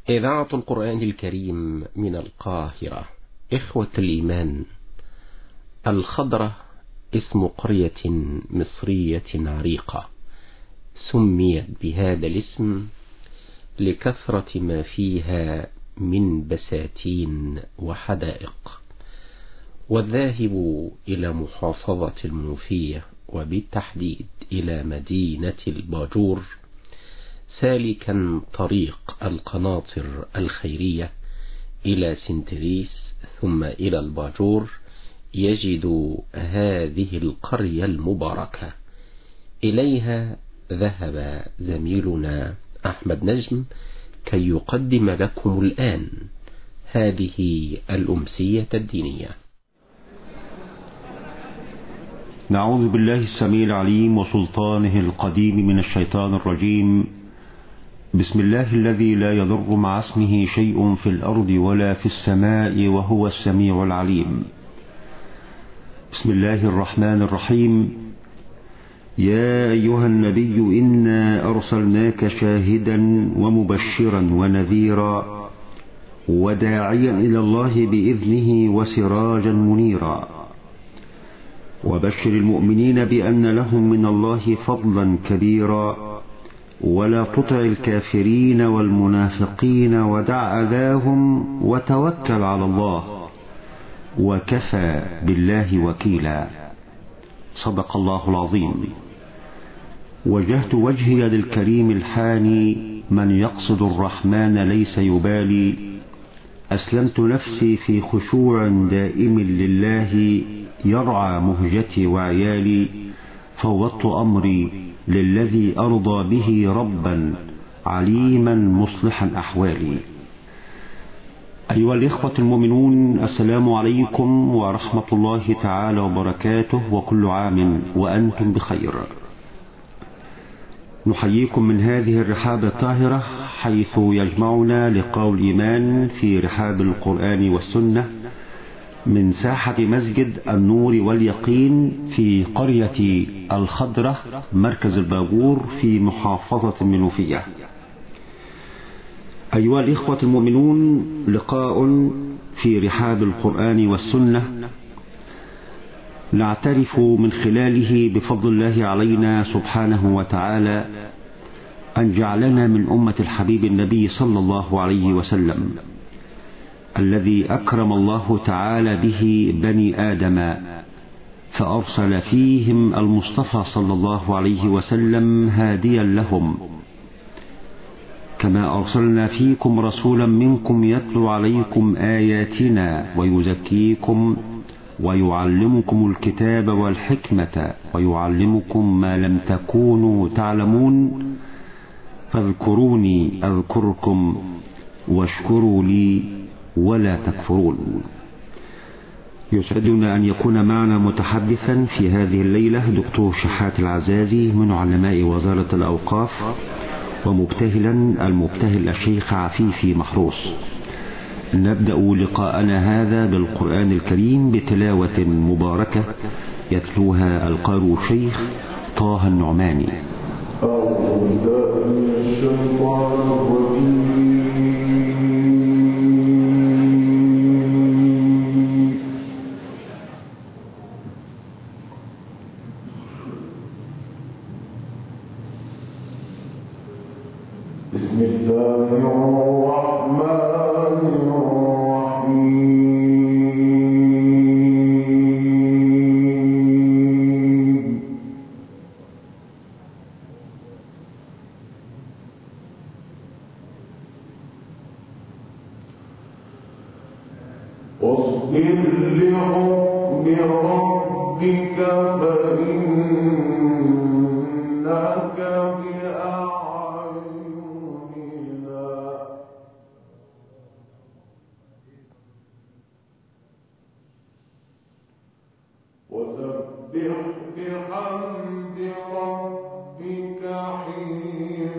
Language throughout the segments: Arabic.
إذاعة القرآن الكريم من القاهرة. إخوة الإيمان، الخضرة اسم قرية مصرية عريقة، سميت بهذا الاسم لكثرة ما فيها من بساتين وحدائق. والذاهب إلى محافظة المنوفية وبالتحديد إلى مدينة الباجور سالكا طريق القناطر الخيرية إلى سنتريس ثم إلى الباجور يجد هذه القرية المباركة. إليها ذهب زميلنا أحمد نجم كي يقدم لكم الآن هذه الأمسية الدينية. نعوذ بالله السميع العليم وسلطانه القديم من الشيطان الرجيم. بسم الله الذي لا يضر مع اسمه شيء في الأرض ولا في السماء وهو السميع العليم. بسم الله الرحمن الرحيم. يا أيها النبي إنا أرسلناك شاهدا ومبشرا ونذيرا وداعيا إلى الله بإذنه وسراجا منيرا وبشر المؤمنين بأن لهم من الله فضلا كبيرا ولا تطع الكافرين والمنافقين ودع أذاهم وتوكل على الله وكفى بالله وكيلا. صدق الله العظيم. وجهت وجهي للكريم الحاني من يقصد الرحمن ليس يبالي. أسلمت نفسي في خشوع دائم لله يرعى مهجتي وعيالي. فوضت أمري للذي أرضى به ربا عليما مصلحا أحوالي. أيها الإخوة المؤمنون، السلام عليكم ورحمة الله تعالى وبركاته، وكل عام وأنتم بخير. نحييكم من هذه الرحاب الطاهرة حيث يجمعنا لقاء الإيمان في رحاب القرآن والسنة من ساحة مسجد النور واليقين في قرية الخضرة مركز الباجور في محافظة المنوفية. أيها الإخوة المؤمنون، لقاء في رحاب القرآن والسنة نعترف من خلاله بفضل الله علينا سبحانه وتعالى أن جعلنا من أمة الحبيب النبي صلى الله عليه وسلم الذي أكرم الله تعالى به بني آدم فأرسل فيهم المصطفى صلى الله عليه وسلم هاديا لهم، كما أرسلنا فيكم رسولا منكم يتلو عليكم آياتنا ويزكيكم ويعلمكم الكتاب والحكمة ويعلمكم ما لم تكونوا تعلمون فاذكروني أذكركم واشكروا لي ولا تكفرون. يسعدنا أن يكون معنا متحدثا في هذه الليلة دكتور شحات العزازي من علماء وزارة الأوقاف، ومبتهلا المبتهل الشيخ عفيفي محروس. نبدأ لقاءنا هذا بالقرآن الكريم بتلاوة مباركة يتلوها القارئ الشيخ طه النعماني. بسم الله الرحمن الرحيم. واصبر لحكم ربك فإنك وسبح بحمد ربك حين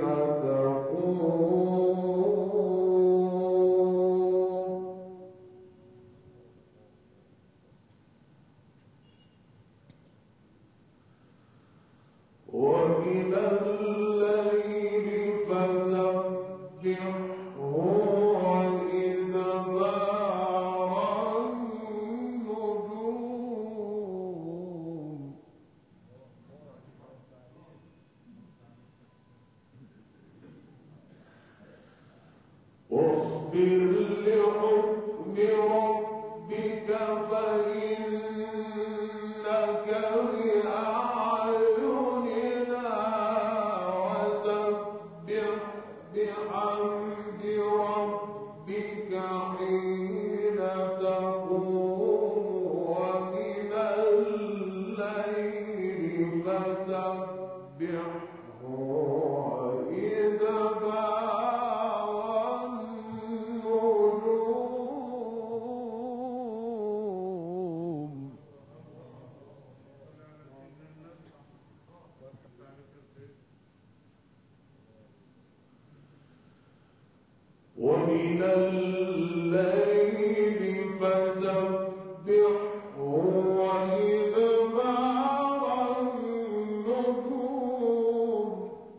تقوم ومن ومن الليل فسبحه وإدبار النجوم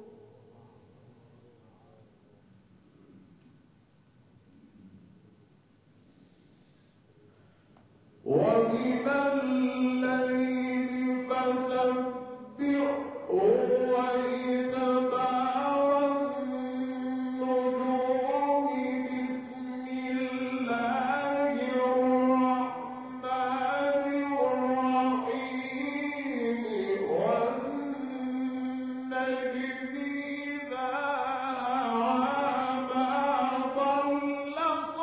ومن الليل فسبحه وإدبار النجوم بسم الله الرحمن الرحيم والنجم إذا هوى ما ضل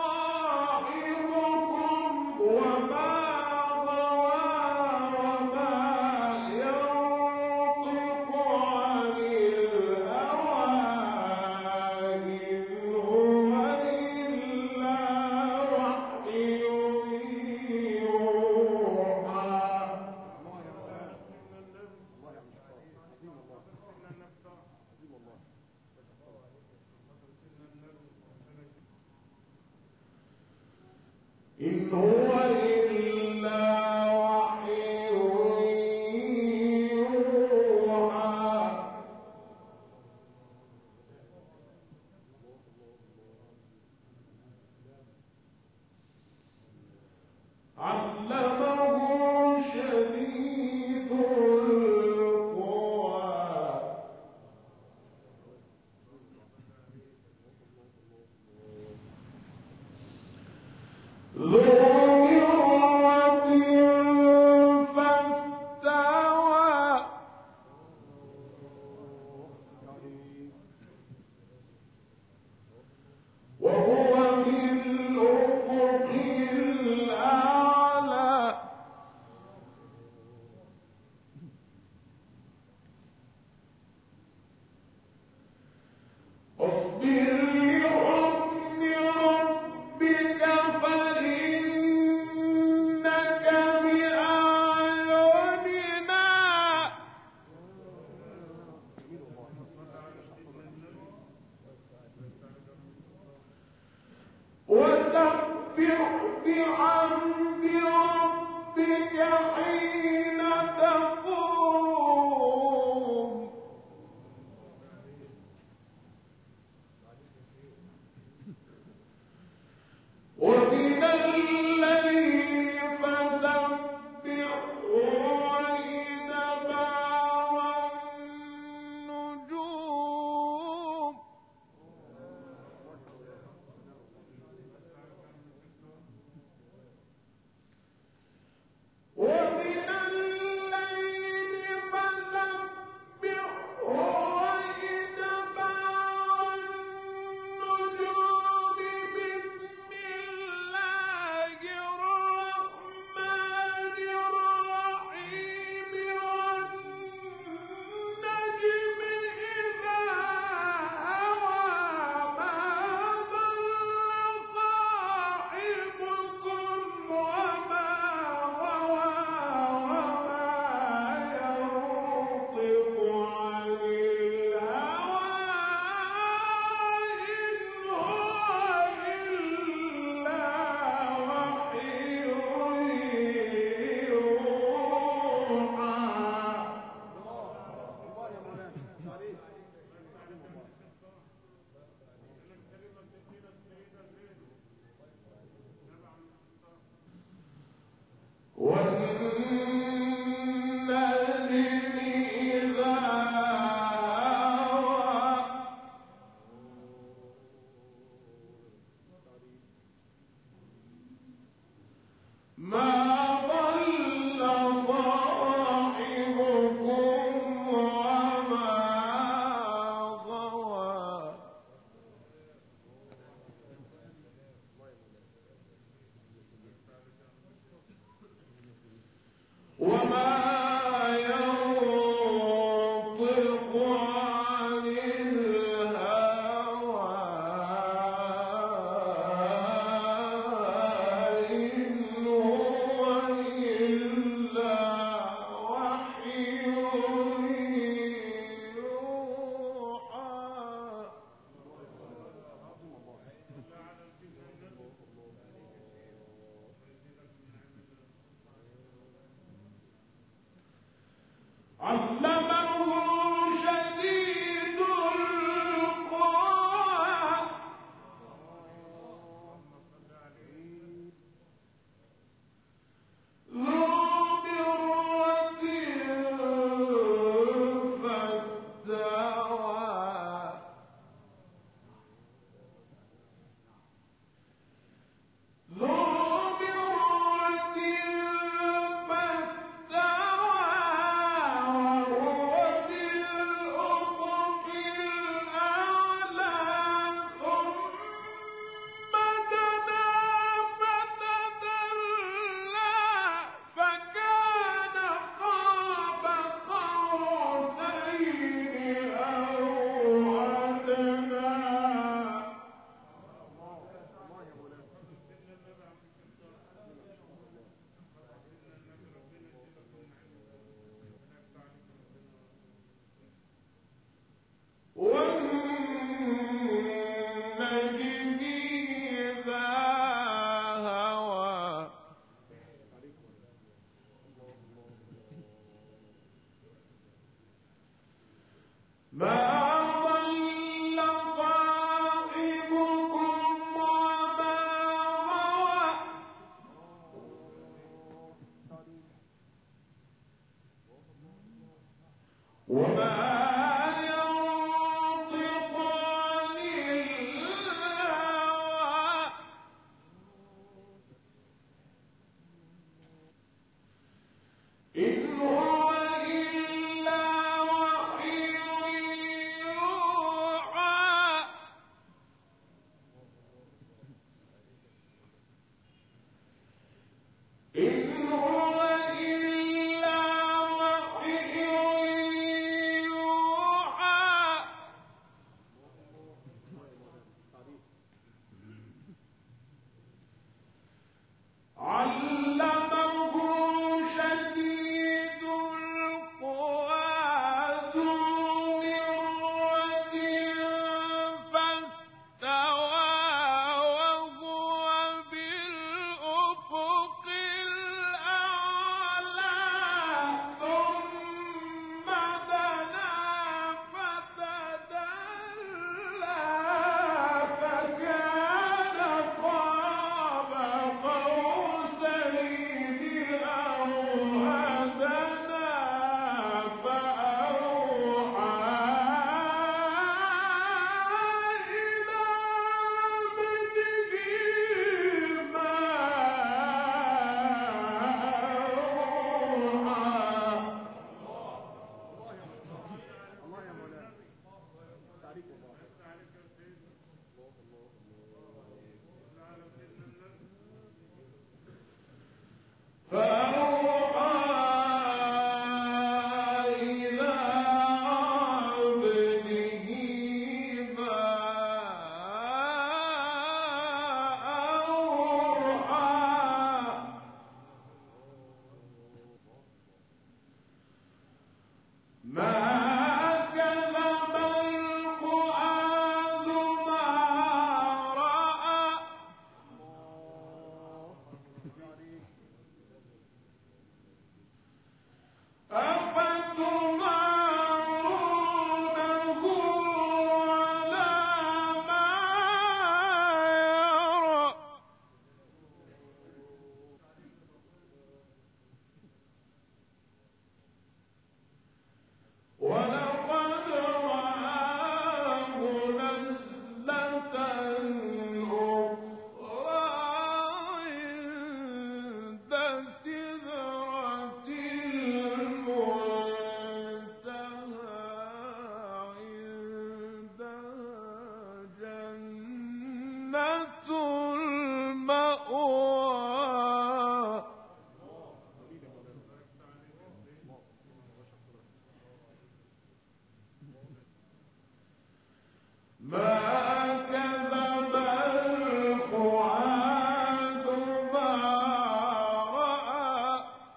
صاحبكم وما غوى وما ينطق عن الهوى إن هو إلا وحي يوحى إن هو إلا وحي يوحى علمه شديد القوى ذو مرة فاستوى وهو بالأفق الأعلى اصبر لحكم ربك فإنك بأعيننا وسبح بحمد ربك حين تقوم ومن الليل فسبحه وإدبار النجوم ومن الليل إن هو المأوى ما كذب الفؤاد ما رأى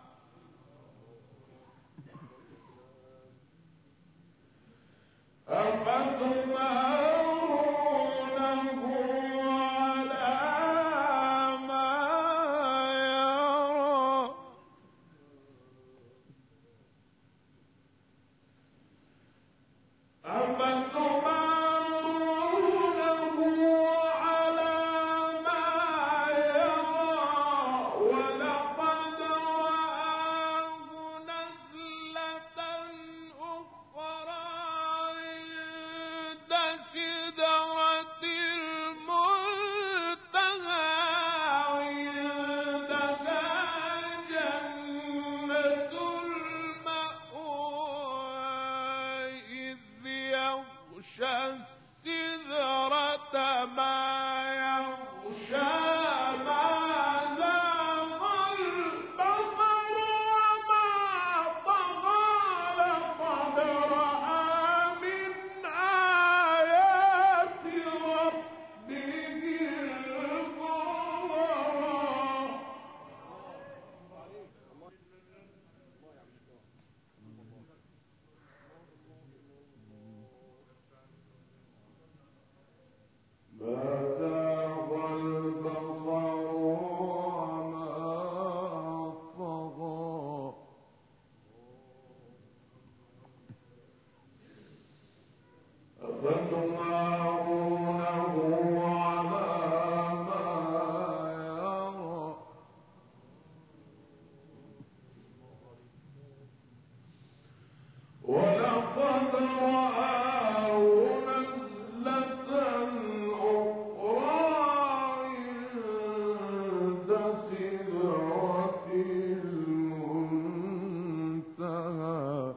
أفتمارونه على ما يرى ولقد رآه نزلة أخرى عند سدرة المنتهى عندها جنة المأوى إذ يغشى السدرة ما يغشى ما زاغ البصر وما طغى لقد رأى من آيات ربه الكبرى ما زاغ البصر وما طغى أفتمارونه على ما يرى ولقد رآه نزلة أخرى عند سدرة المنتهى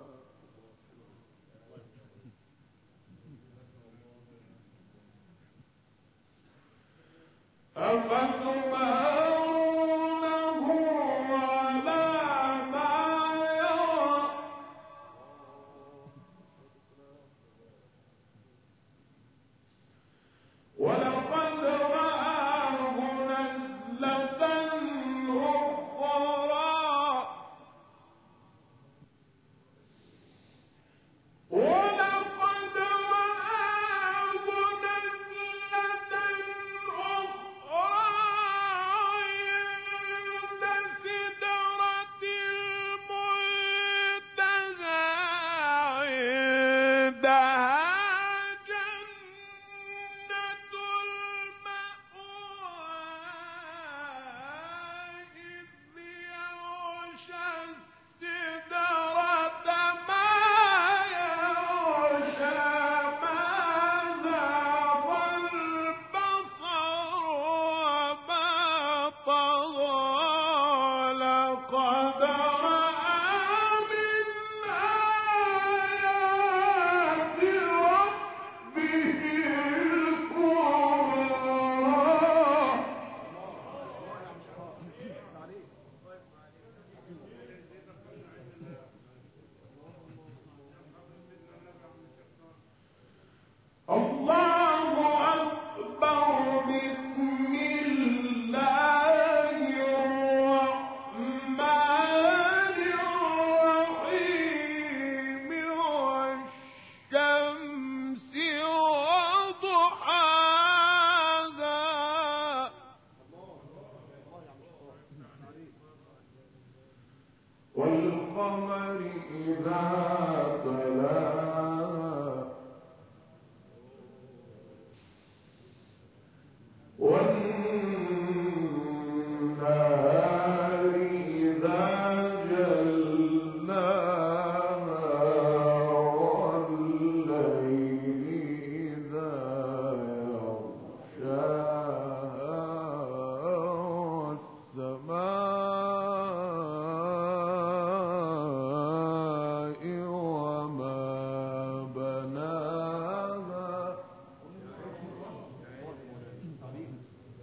أفتمارونه على ما يرى ولقد رآه نزلة أخرى ولقد رآه نزلة أخرى عند سدرة المنتهى عندها جنة المأوى إذ يغشى السدرة ما يغشى ما زاغ البصر وما طغى لقد رأى من آيات ربه الكبرى الله أكبر بسم الله الرحمن الرحيم والشمس وضحاها والقمر إذا تلاها والنهار إذا جلاها والليل إذا يغشاها والسماء وما بناها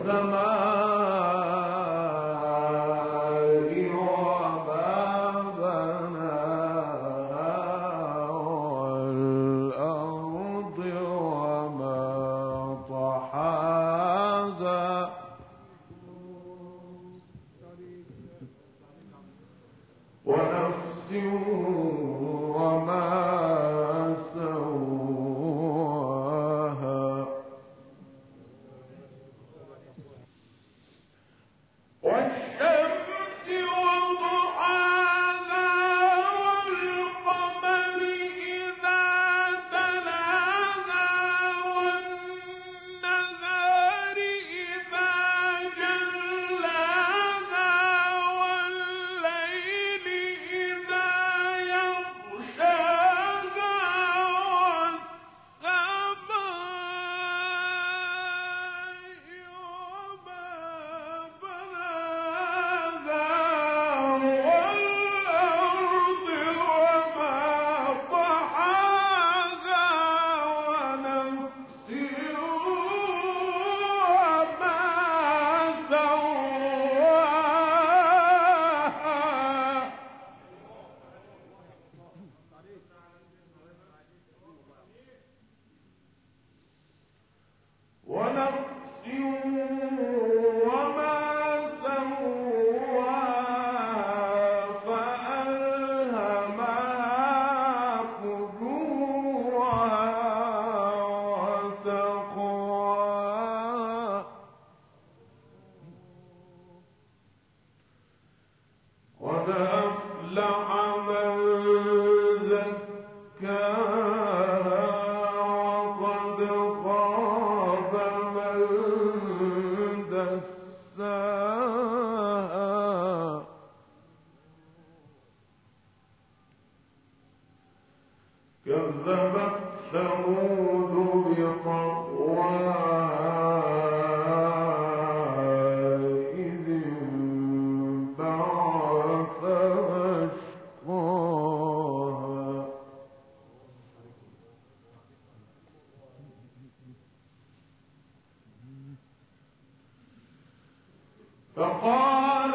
فقال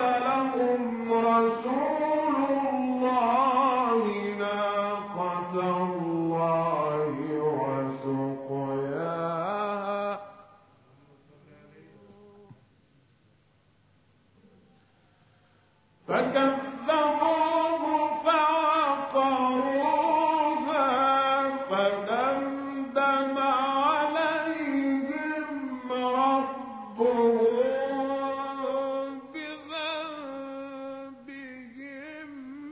لهم رسول الله ناقة الله وسقياها فكذبوه فعقروها فدمدم عليهم ربهم بذنبهم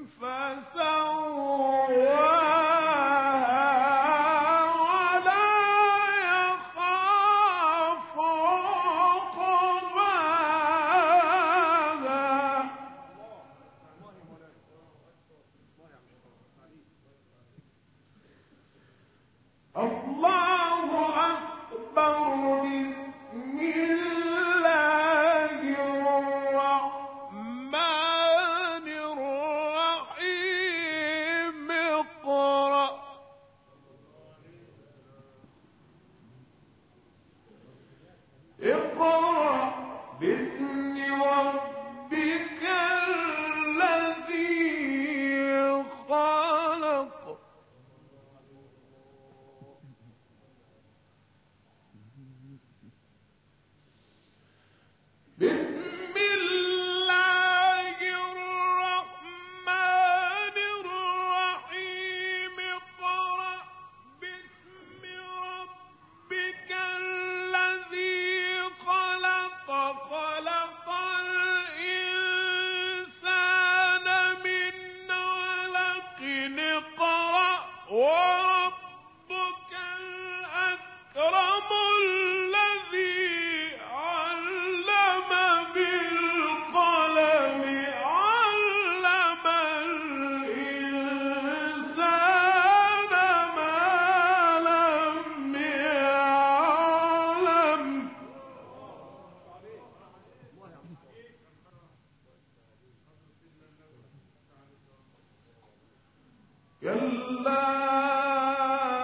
فسواها ولا يخاف عقباها. الله أكبر. بسم الله الرحمن الرحيم. اقرأ باسم ربك الذي خلق. بسم الله الرحمن الرحيم. اقرأ باسم ربك الذي خلق. خلق الإنسان من علق. اقرأ وربك الأكرم الذي علم بالقلم. علم الإنسان ما لم يعلم. كلا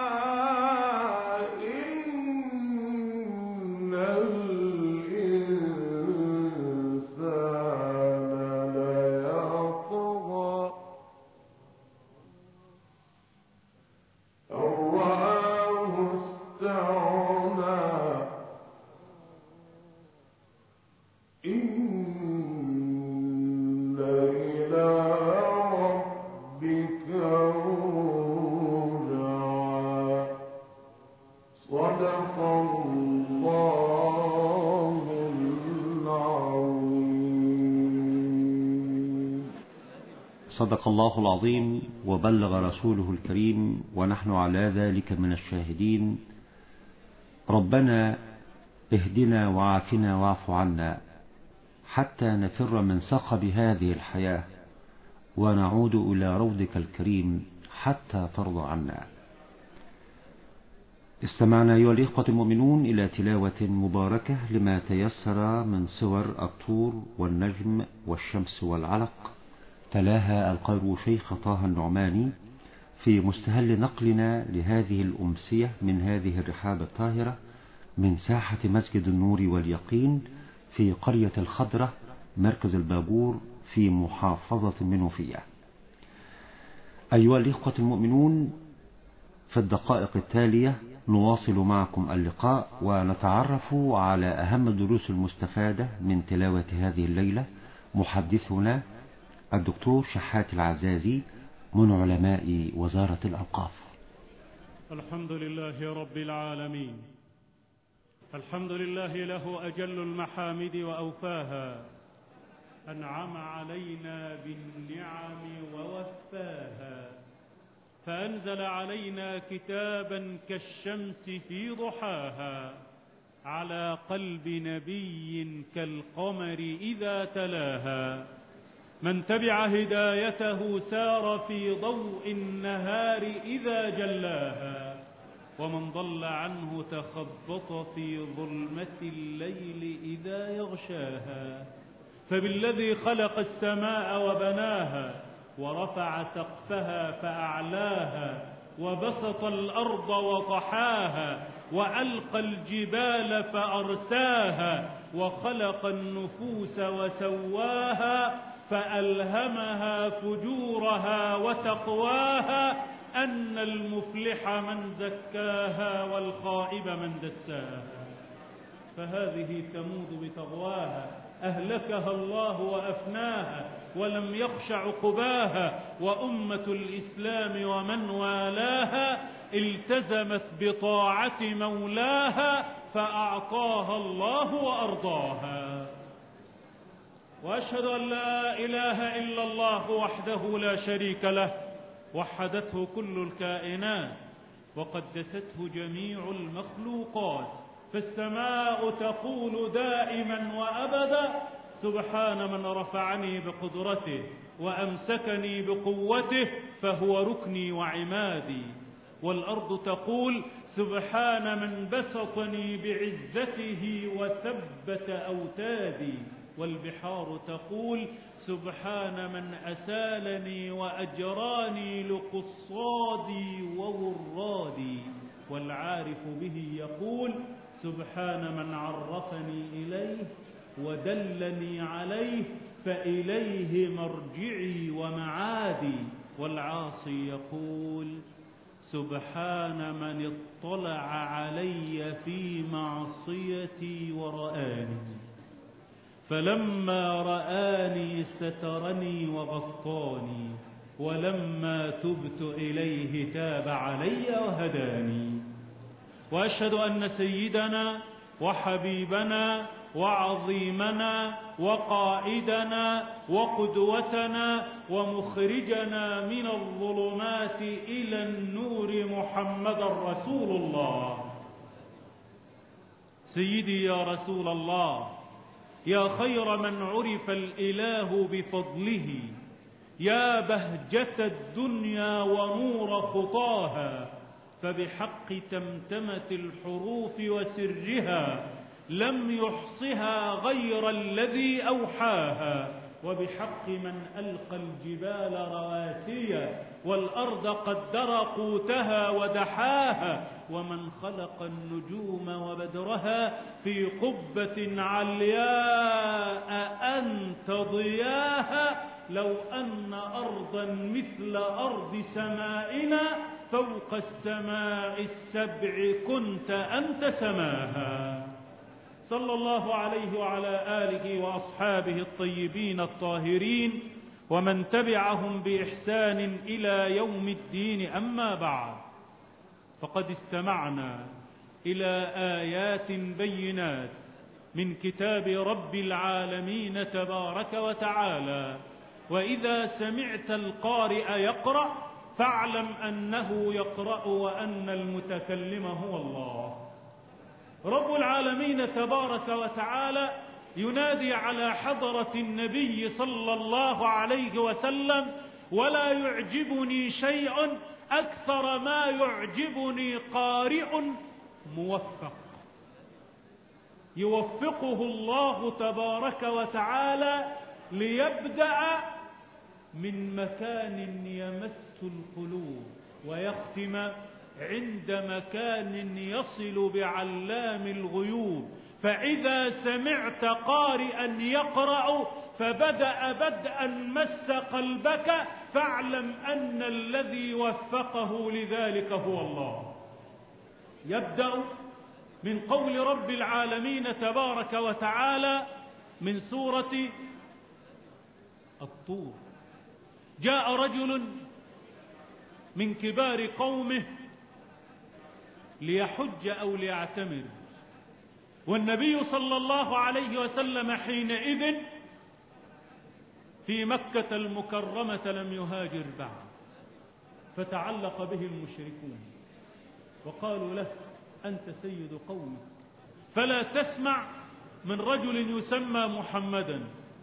إن الإنسان صدق الله العظيم وبلغ رسوله الكريم، ونحن على ذلك من الشاهدين. ربنا اهدنا وعافنا واعف عنا حتى نفر من صخب هذه الحياة ونعود إلى روضك الكريم حتى ترضى عنا. استمعنا أيها الإخوة المؤمنون إلى تلاوة مباركة لما تيسر من صور الطور والنجم والشمس والعلق، تلاها القارئ شيخ طه النعماني في مستهل نقلنا لهذه الأمسية من هذه الرحاب الطاهرة من ساحة مسجد النور واليقين في قرية الخضرة مركز البابور في محافظة المنوفية. أيها الإخوة المؤمنون، في الدقائق التالية نواصل معكم اللقاء ونتعرف على أهم الدروس المستفادة من تلاوة هذه الليلة. محدثنا الدكتور شحات العزازي من علماء وزارة الأوقاف. الحمد لله رب العالمين، الحمد لله له أجل المحامد وأوفاها، أنعم علينا بالنعم ووفاها، فأنزل علينا كتابا كالشمس في ضحاها، على قلب نبي كالقمر إذا تلاها. من تبع هدايته سار في ضوء النهار إذا جلاها، ومن ضل عنه تخبط في ظلمة الليل إذا يغشاها. فبالذي خلق السماء وبناها، ورفع سقفها فأعلاها، وبسط الأرض وطحاها، وألقى الجبال فأرساها، وخلق النفوس وسواها، فألهمها فجورها وتقواها، أن المفلح من زكاها والخائب من دساها. فهذه ثمود بتغواها، أهلكها الله وأفناها، ولم يخش عقباها. وأمة الإسلام ومن والاها التزمت بطاعة مولاها، فأعطاها الله وأرضاها. وأشهد أن لا إله إلا الله وحده لا شريك له، وحدته كل الكائنات وقدسته جميع المخلوقات. فالسماء تقول دائما وأبدا: سبحان من رفعني بقدرته وأمسكني بقوته، فهو ركني وعمادي. والأرض تقول: سبحان من بسطني بعزته وثبت أوتادي. والبحار تقول: سبحان من أسالني وأجراني لقصادي وورادي. والعارف به يقول: سبحان من عرفني إليه ودلني عليه، فإليه مرجعي ومعادي. والعاصي يقول: سبحان من اطلع علي في معصيتي ورآني، فلما رآني سترني وغطاني، ولما تبت إليه تاب علي وهداني. وأشهد أن سيدنا وحبيبنا وعظيمنا وقائدنا وقدوتنا ومخرجنا من الظلمات إلى النور محمد رسول الله. سيدي يا رسول الله، يا خير من عرف الإله بفضله، يا بهجة الدنيا ونور خطاها، فبحق تمتمة الحروف وسرها لم يحصها غير الذي أوحاها. وبحق من ألقى الجبال رواسيا والأرض قدر قوتها ودحاها، ومن خلق النجوم وبدرها في قبة علياء أنت ضياها. لو أن أرضا مثل أرض سمائنا فوق السماء السبع كنت أنت سماها. صلى الله عليه وعلى آله وأصحابه الطيبين الطاهرين ومن تبعهم بإحسان إلى يوم الدين. أما بعد، فقد استمعنا إلى آيات بينات من كتاب رب العالمين تبارك وتعالى، وإذا سمعت القارئ يقرأ فاعلم أنه يقرأ وأن المتكلم هو الله. رب العالمين تبارك وتعالى ينادي على حضرة النبي صلى الله عليه وسلم: ولا يعجبني شيء أكثر ما يعجبني قارئ موفق، يوفقه الله تبارك وتعالى ليبدأ من مكان يمس القلوب ويختم عند مكان يصل بعلام الغيوب. فإذا سمعت قارئا يقرأ فبدأ بدءا مس قلبك فاعلم أن الذي وفقه لذلك هو الله. يبدأ من قول رب العالمين تبارك وتعالى من سورة الطور: جاء رجل من كبار قومه ليحج أو ليعتمر، والنبي صلى الله عليه وسلم حينئذ في مكة المكرمة لم يهاجر بعد، فتعلق به المشركون وقالوا له: أنت سيد قومك فلا تسمع من رجل يسمى محمدا،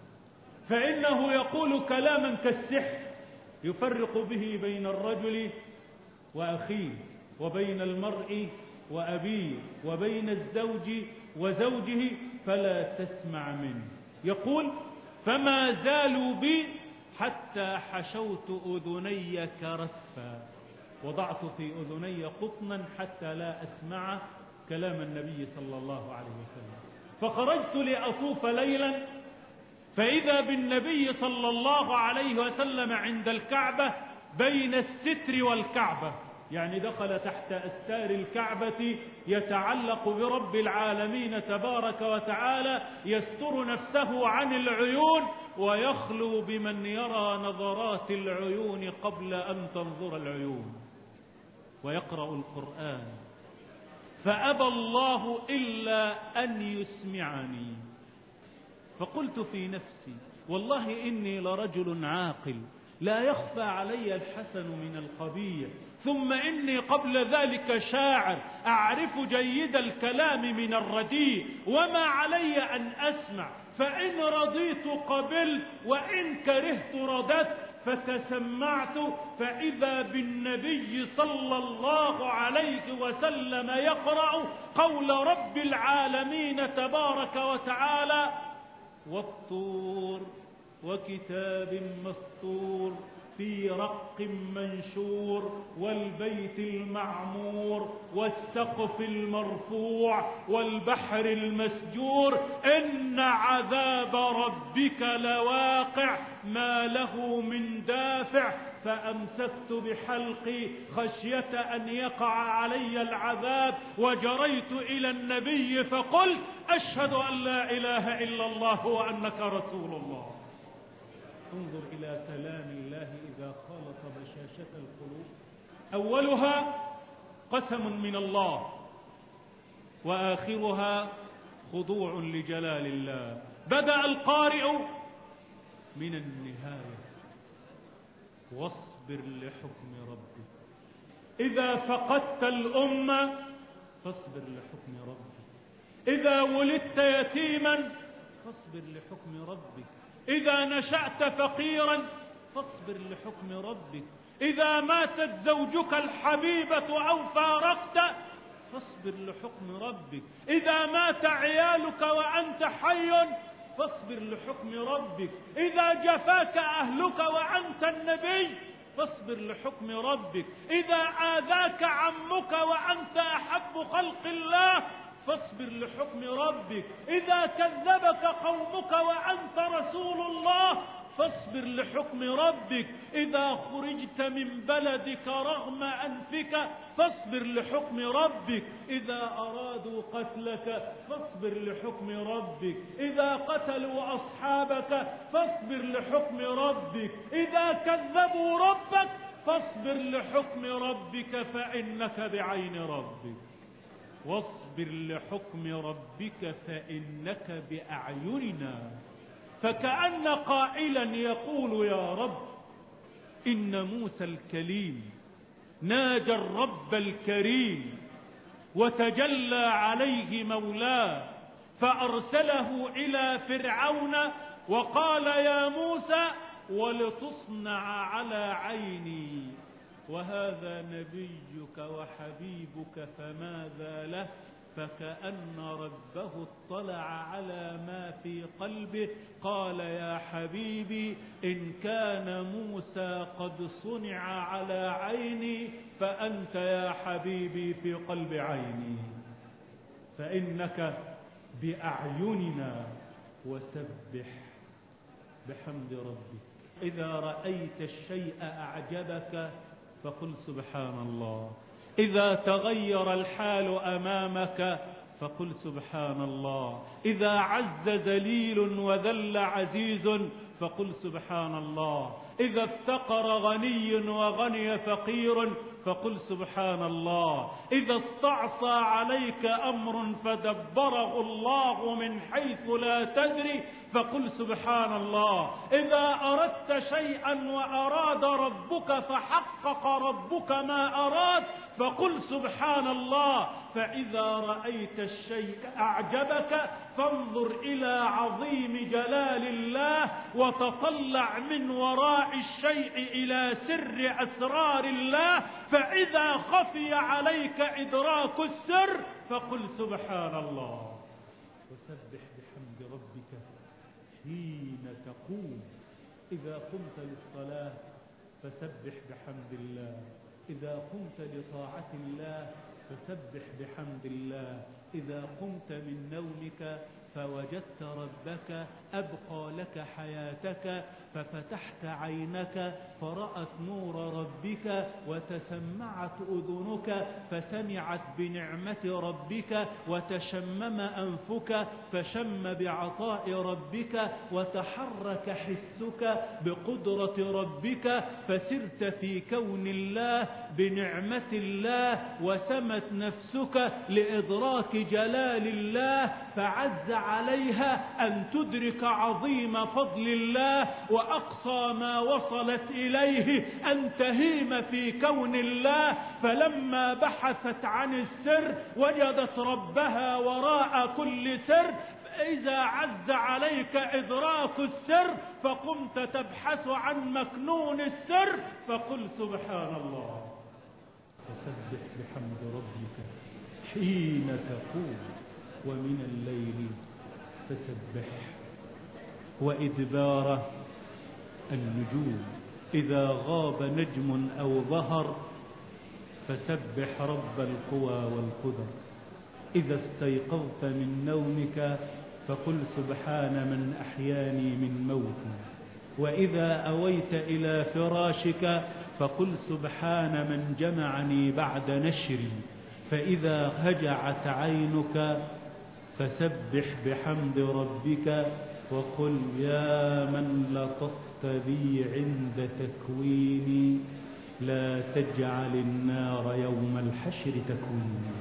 فإنه يقول كلاما كالسحر يفرق به بين الرجل وأخيه، وبين المرء وأبيه، وبين الزوج وزوجه، فلا تسمع منه. يقول: فما زالوا بي حتى حشوت أذني كرسفا، وضعت في أذني قطنا حتى لا أسمع كلام النبي صلى الله عليه وسلم. فخرجت لأطوف ليلا فإذا بالنبي صلى الله عليه وسلم عند الكعبة بين الستر والكعبة، يعني دخل تحت أستار الكعبة يتعلق برب العالمين تبارك وتعالى، يستر نفسه عن العيون ويخلو بمن يرى نظرات العيون قبل أن تنظر العيون، ويقرأ القرآن. فأبى الله إلا أن يسمعني، فقلت في نفسي: والله إني لرجل عاقل لا يخفى علي الحسن من القبيح، ثم إني قبل ذلك شاعر أعرف جيد الكلام من الرديء، وما علي أن أسمع، فإن رضيت قبلت وإن كرهت رددت. فتسمعت فإذا بالنبي صلى الله عليه وسلم يقرأ قول رب العالمين تبارك وتعالى: والطور وكتاب مسطور في رق منشور والبيت المعمور والسقف المرفوع والبحر المسجور إن عذاب ربك لواقع ما له من دافع. فأمسكت بحلقي خشية أن يقع علي العذاب، وجريت إلى النبي فقلت: أشهد أن لا إله إلا الله وأنك رسول الله. انظر إلى كلام الله إذا خالط بشاشة القلوب. أولها قسم من الله، وآخرها خضوع لجلال الله. بدأ القارئ من النهاية: واصبر لحكم ربك. إذا فقدت الأمة فاصبر لحكم ربك، إذا ولدت يتيما فاصبر لحكم ربك، إذا نشأت فقيرا فاصبر لحكم ربك، إذا ماتت زوجك الحبيبة أو فارقت فاصبر لحكم ربك، إذا مات عيالك وأنت حي فاصبر لحكم ربك، إذا جفاك أهلك وأنت النبي فاصبر لحكم ربك، إذا آذاك عمك وأنت أحب خلق الله فاصبر لحكم ربك، إذا كذبك قومك وأنت رسول الله فاصبر لحكم ربك، إذا خرجت من بلدك رغم أنفك فاصبر لحكم ربك، إذا أرادوا قتلك فاصبر لحكم ربك، إذا قتلوا أصحابك فاصبر لحكم ربك، إذا كذبوا ربك فاصبر لحكم ربك فإنك بعين ربك. واصبر لحكم ربك فإنك بأعيننا. فكأن قائلا يقول يا رب إن موسى الكليم ناجى الرب الكريم وتجلى عليه مولاه فأرسله إلى فرعون وقال يا موسى ولتصنع على عيني وهذا نبيك وحبيبك فماذا له فكأن ربه اطلع على ما في قلبه قال يا حبيبي إن كان موسى قد صنع على عيني فأنت يا حبيبي في قلب عيني فإنك بأعيننا وسبح بحمد ربك إذا رأيت الشيء أعجبك فقل سبحان الله إذا تغير الحال أمامك فقل سبحان الله إذا عز ذليل وذل عزيز فقل سبحان الله إذا افتقر غني وغني فقير فقل سبحان الله إذا استعصى عليك أمر فدبره الله من حيث لا تدري فقل سبحان الله إذا أردت شيئا وأراد ربك فحقق ربك ما أراد فقل سبحان الله فإذا رأيت الشيء أعجبك فانظر إلى عظيم جلال الله وتطلع من وراء الشيء إلى سر أسرار الله فإذا خفي عليك إدراك السر فقل سبحان الله وسبح بحمد ربك حين تقوم إذا قمت للصلاة فسبح بحمد الله إذا قمت لطاعة الله فسبح بحمد الله إذا قمت من نومك فوجدت ربك أبقى لك حياتك ففتحت عينك فرأت نور ربك وتسمعت أذنك فسمعت بنعمة ربك وتشمم أنفك فشم بعطاء ربك وتحرك حسك بقدرة ربك فسرت في كون الله بنعمة الله وسمت نفسك لإدراك جلال الله فعز عليها أن تدرك عظيم فضل الله وأقصى ما وصلت إليه أن تهيم في كون الله فلما بحثت عن السر وجدت ربها وراء كل سر إذا عز عليك إدراك السر فقمت تبحث عن مكنون السر فقل سبحان الله فسبح بحمد ربك حين تقوم ومن الليل فسبح وإدبار النجوم إذا غاب نجم أو ظهر فسبح رب القوى والقدر إذا استيقظت من نومك فقل سبحان من أحياني من موتي وإذا أويت إلى فراشك فقل سبحان من جمعني بعد نشري فإذا هجعت عينك فسبح بحمد ربك وقل يا من لطفت بي عند تكويني لا تجعل النار يوم الحشر تكويني.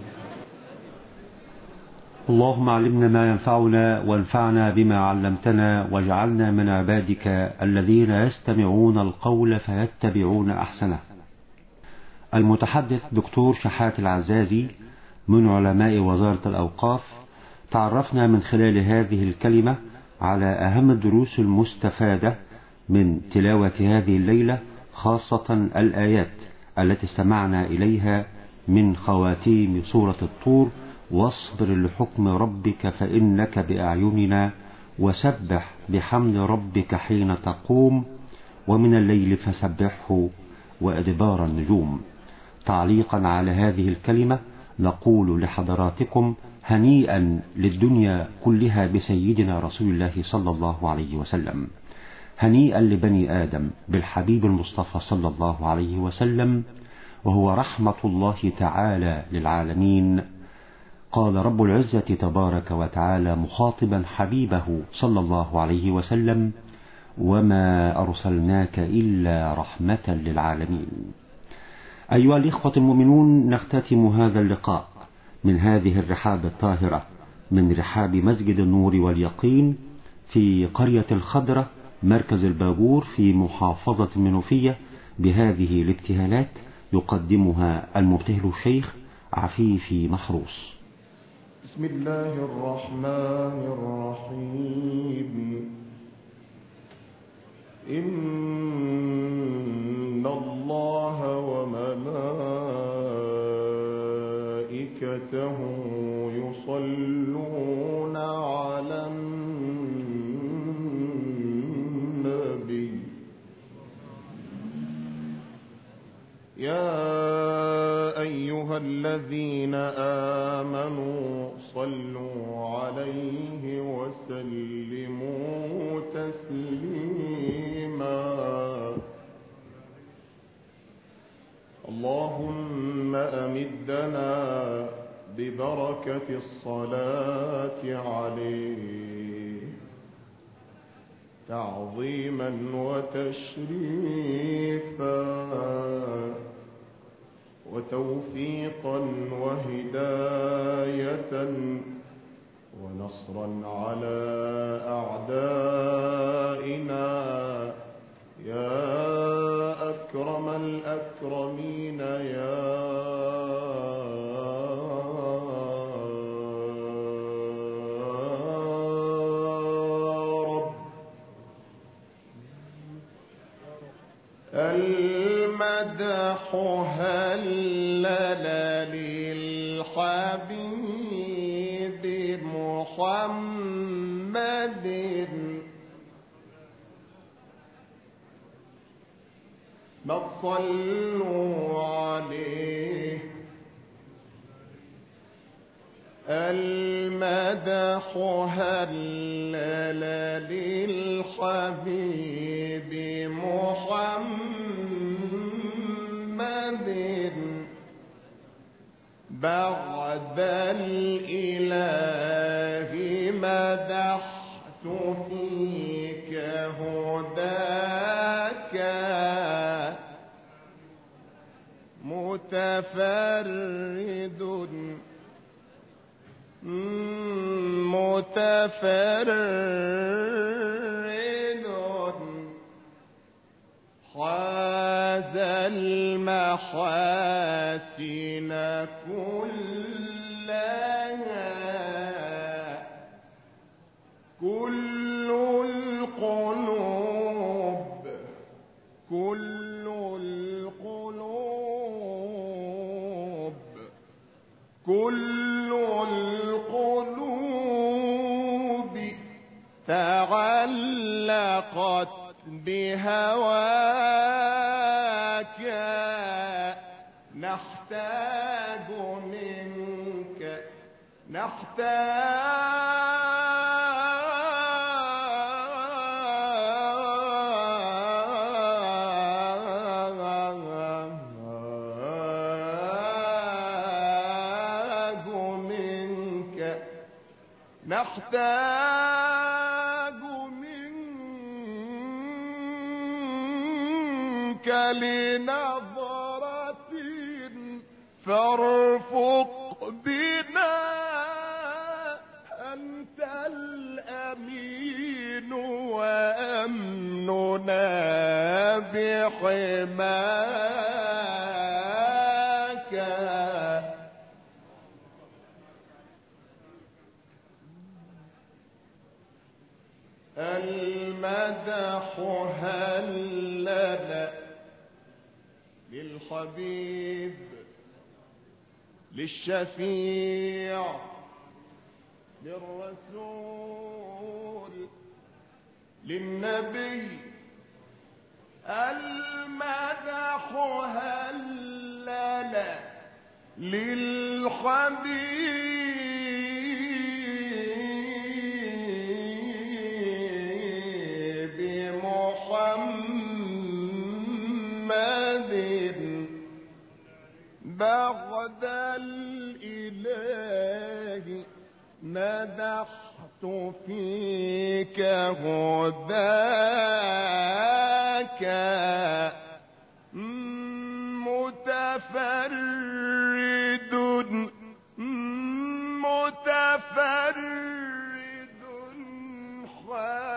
اللهم علمنا ما ينفعنا وانفعنا بما علمتنا واجعلنا من عبادك الذين يستمعون القول فيتبعون أحسنه. المتحدث دكتور شحات العزازي من علماء وزارة الأوقاف. تعرفنا من خلال هذه الكلمة على أهم الدروس المستفادة من تلاوة هذه الليلة، خاصة الآيات التي استمعنا إليها من خواتيم سورة الطور: واصبر لحكم ربك فإنك بأعيننا، وسبح بحمد ربك حين تقوم، ومن الليل فسبحه، وأدبار النجوم. تعليقا على هذه الكلمة نقول لحضراتكم: هنيئا للدنيا كلها بسيدنا رسول الله صلى الله عليه وسلم، هنيئا لبني آدم بالحبيب المصطفى صلى الله عليه وسلم، وهو رحمة الله تعالى للعالمين. قال رب العزة تبارك وتعالى مخاطبا حبيبه صلى الله عليه وسلم: وما أرسلناك إلا رحمة للعالمين. أيها الإخوة المؤمنون، نختتم هذا اللقاء من هذه الرحاب الطاهرة من رحاب مسجد النور واليقين في قرية الخضرة مركز الباجور في محافظة المنوفية بهذه الابتهالات يقدمها المبتهل الشيخ عفيفي محروس. بسم الله الرحمن الرحيم. إن الله وملائكته يصلون على النبي يا أيها الذين آمنوا صلوا عليه وسلموا تسليما. اللهم أمدنا ببركة الصلاة عليه تعظيما وتشريفا وتوفيقا وهداية ونصرا على أعدائنا يا أكرم الأكرمين يا رب. المدح هلل للحبيب محمد ما صلوا عليه. المدح هلل للحبيب محمد بعد الإله مدحت فيك هداك متفرد حاز المحاسن كلها كل القلوب كل القلوب كل القلوب تعلقت بهواك نحتاج منك نحتاج منك لنظرة فارفق بنا أنت الأمين وأمننا بحماك. المدح هلل للحبيب للشفيع للرسول للنبي. المدح هلل للحبيب محمد بعد الإله مدحت فيك هداك متفرد متفرد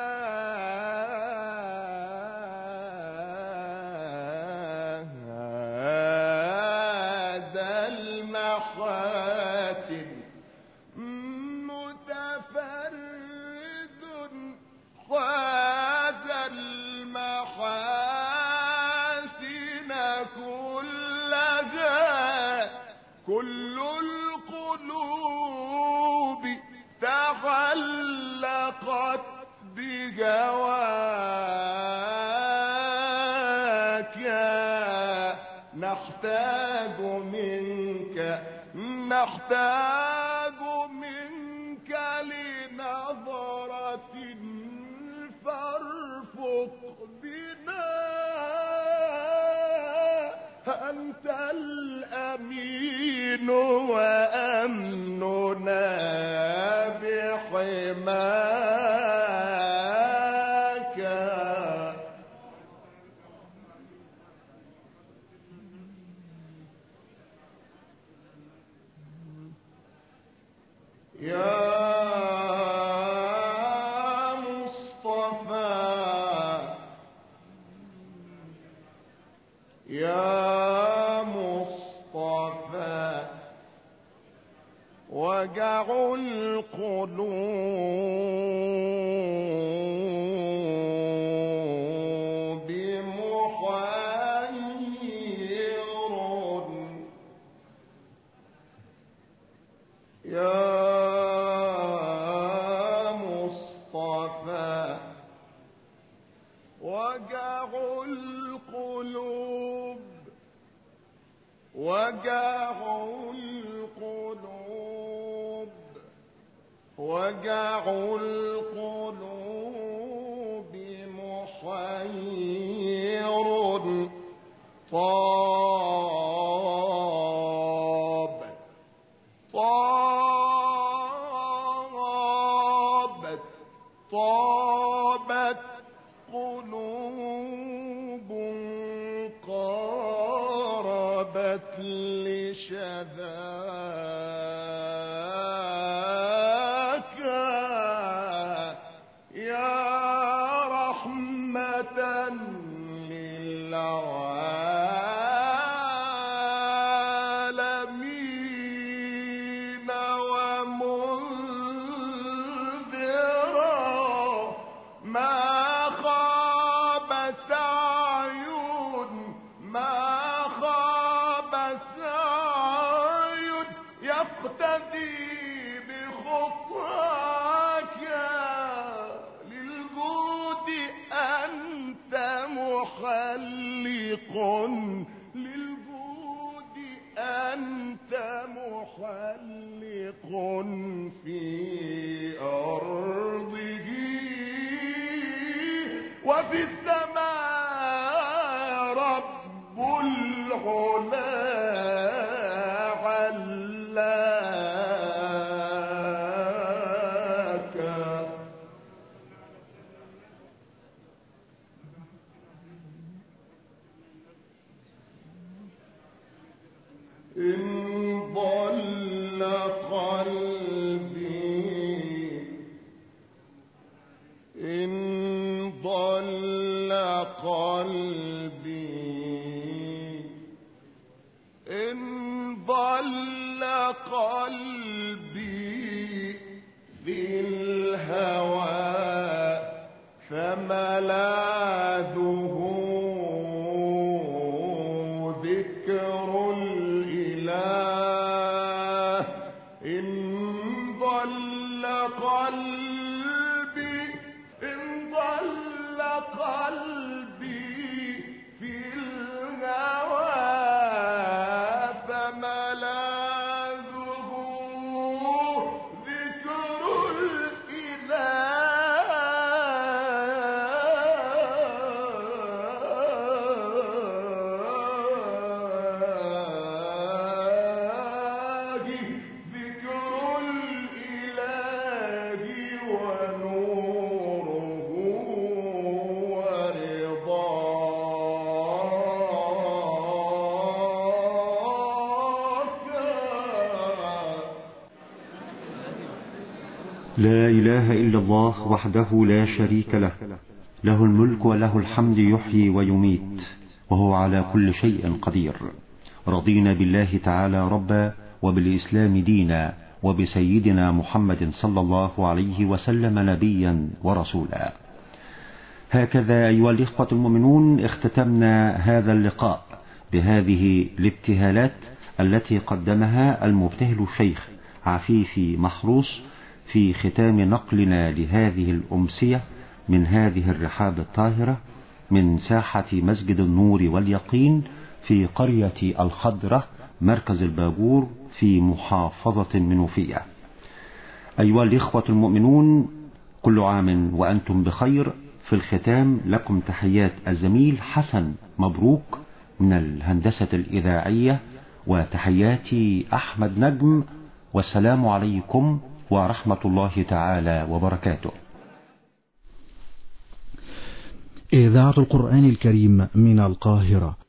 ساحات متفرد حاز المحاسن كلها كل القلوب تعلقت بجواك نحتاج منك لنظرة فارفق بنا أنت الأمين وأمننا بحماك يا مصطفى يا مصطفى وجع القلوب محير يا مصطفى وجع القلوب وجع القلوب وجع القلوب محير طابت قلوب قاربت لشذاك يا رحمة للعالمين ومنذرا ما خاب سعي يقتدي بخطاك للجود أنت محلق للجود أنت محلق في أرضه وفي السماء رب العلا علاك إن ضل قلبي إن ضل قلبي إن ضل قلبي في الهوى فملاذه ذكر الإله إن ضل قلبي إن ضل قلبي في الهوى فملاذه ذكر الإله ذكر الإله ونوره ورضاك. لا إله إلا الله وحده لا شريك له، له الملك وله الحمد يحيي ويميت وهو على كل شيء قدير. رضينا بالله تعالى ربا وبالإسلام دينا، وبسيدنا محمد صلى الله عليه وسلم نبيا ورسولا. هكذا أيها الإخوة المؤمنون اختتمنا هذا اللقاء بهذه الابتهالات التي قدمها المبتهل الشيخ عفيفي محروس في ختام نقلنا لهذه الأمسية من هذه الرحاب الطاهرة من ساحة مسجد النور واليقين في قرية الخضرة مركز الباجور في محافظة المنوفية. أيها الإخوة المؤمنون، كل عام وأنتم بخير. في الختام لكم تحيات الزميل حسن مبروك من الهندسة الإذاعية، وتحياتي أحمد نجم، والسلام عليكم ورحمة الله تعالى وبركاته. إذاعة القرآن الكريم من القاهرة.